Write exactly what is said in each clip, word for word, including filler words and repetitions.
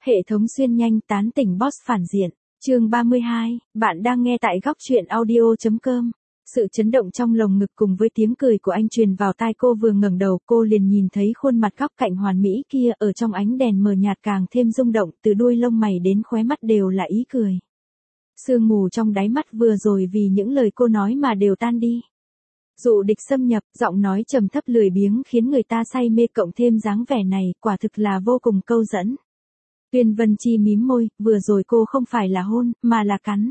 Hệ thống xuyên nhanh tán tỉnh boss phản diện. Chương ba mươi hai, bạn đang nghe tại góc truyện audio chấm com. Sự chấn động trong lồng ngực cùng với tiếng cười của anh truyền vào tai cô, vừa ngẩng đầu cô liền nhìn thấy khuôn mặt góc cạnh hoàn mỹ kia ở trong ánh đèn mờ nhạt càng thêm rung động, từ đuôi lông mày đến khóe mắt đều là ý cười. Sương mù trong đáy mắt vừa rồi vì những lời cô nói mà đều tan đi. Dụ địch xâm nhập, giọng nói trầm thấp lười biếng khiến người ta say mê, cộng thêm dáng vẻ này, quả thực là vô cùng câu dẫn. Tuyên Vân Chi mím môi, vừa rồi cô không phải là hôn, mà là cắn.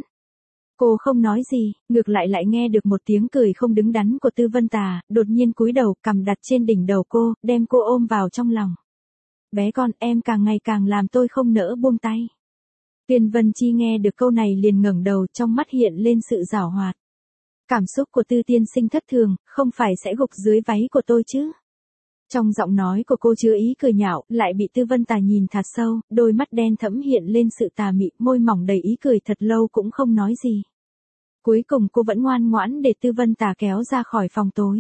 Cô không nói gì, ngược lại lại nghe được một tiếng cười không đứng đắn của Tư Vân Tà, đột nhiên cúi đầu, cằm đặt trên đỉnh đầu cô, đem cô ôm vào trong lòng. Bé con, em càng ngày càng làm tôi không nỡ buông tay. Tuyên Vân Chi nghe được câu này liền ngẩng đầu, trong mắt hiện lên sự giảo hoạt. Cảm xúc của Tư tiên sinh thất thường, không phải sẽ gục dưới váy của tôi chứ? Trong giọng nói của cô chứa ý cười nhạo, lại bị Tư Vân Tà nhìn thật sâu, đôi mắt đen thẫm hiện lên sự tà mị, môi mỏng đầy ý cười, thật lâu cũng không nói gì. Cuối cùng cô vẫn ngoan ngoãn để Tư Vân Tà kéo ra khỏi phòng tối.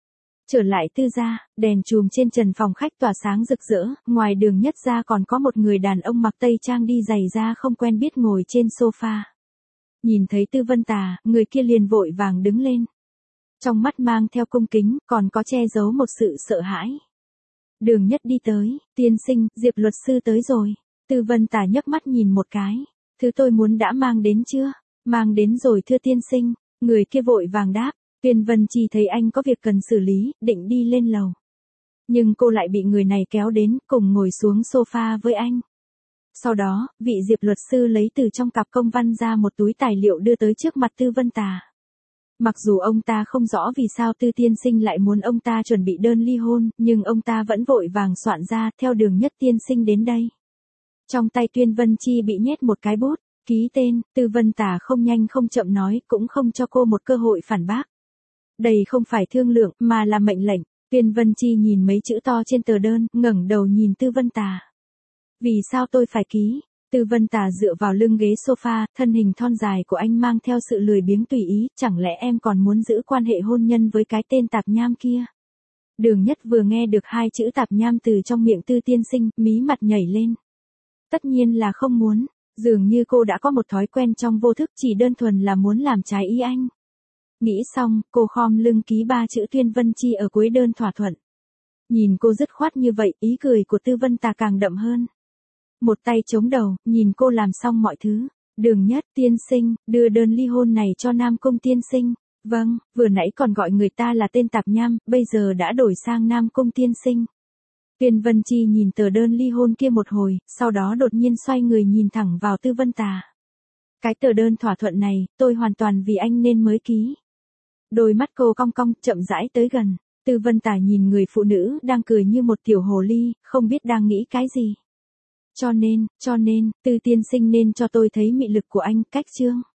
Trở lại Tư gia, đèn chùm trên trần phòng khách tỏa sáng rực rỡ, ngoài Đường Nhất ra còn có một người đàn ông mặc tây trang đi giày da không quen biết ngồi trên sofa. Nhìn thấy Tư Vân Tà, người kia liền vội vàng đứng lên. Trong mắt mang theo cung kính, còn có che giấu một sự sợ hãi. Đường Nhất đi tới, tiên sinh, Diệp luật sư tới rồi. Tư Vân Tà nhấc mắt nhìn một cái. Thứ tôi muốn đã mang đến chưa? Mang đến rồi thưa tiên sinh. Người kia vội vàng đáp. Tuyên Vân Chi thấy anh có việc cần xử lý, định đi lên lầu. Nhưng cô lại bị người này kéo đến, cùng ngồi xuống sofa với anh. Sau đó, vị Diệp luật sư lấy từ trong cặp công văn ra một túi tài liệu đưa tới trước mặt Tư Vân Tà. Mặc dù ông ta không rõ vì sao Tư tiên sinh lại muốn ông ta chuẩn bị đơn ly hôn, nhưng ông ta vẫn vội vàng soạn ra, theo Đường Nhất tiên sinh đến đây. Trong tay Tuyên Vân Chi bị nhét một cái bút, ký tên, Tư Vân Tà không nhanh không chậm nói, cũng không cho cô một cơ hội phản bác. Đây không phải thương lượng, mà là mệnh lệnh. Tuyên Vân Chi nhìn mấy chữ to trên tờ đơn, ngẩng đầu nhìn Tư Vân Tà. Vì sao tôi phải ký? Tư Vân Tà dựa vào lưng ghế sofa, thân hình thon dài của anh mang theo sự lười biếng tùy ý, chẳng lẽ em còn muốn giữ quan hệ hôn nhân với cái tên tạp nham kia? Đường Nhất vừa nghe được hai chữ tạp nham từ trong miệng Tư tiên sinh, mí mặt nhảy lên. Tất nhiên là không muốn, dường như cô đã có một thói quen trong vô thức, chỉ đơn thuần là muốn làm trái ý anh. Nghĩ xong, cô khom lưng ký ba chữ Tuyên Vân Chi ở cuối đơn thỏa thuận. Nhìn cô dứt khoát như vậy, ý cười của Tư Vân Tà càng đậm hơn. Một tay chống đầu, nhìn cô làm xong mọi thứ. Đường Nhất tiên sinh, đưa đơn ly hôn này cho Nam Cung tiên sinh. Vâng, vừa nãy còn gọi người ta là tên tạp nham, bây giờ đã đổi sang Nam Cung tiên sinh. Tuyên Vân Chi nhìn tờ đơn ly hôn kia một hồi, sau đó đột nhiên xoay người nhìn thẳng vào Tư Vân Tà. Cái tờ đơn thỏa thuận này, tôi hoàn toàn vì anh nên mới ký. Đôi mắt cô cong cong, chậm rãi tới gần. Tư Vân Tà nhìn người phụ nữ đang cười như một tiểu hồ ly, không biết đang nghĩ cái gì. Cho nên, cho nên, Tư tiên sinh nên cho tôi thấy mị lực của anh, cách chương.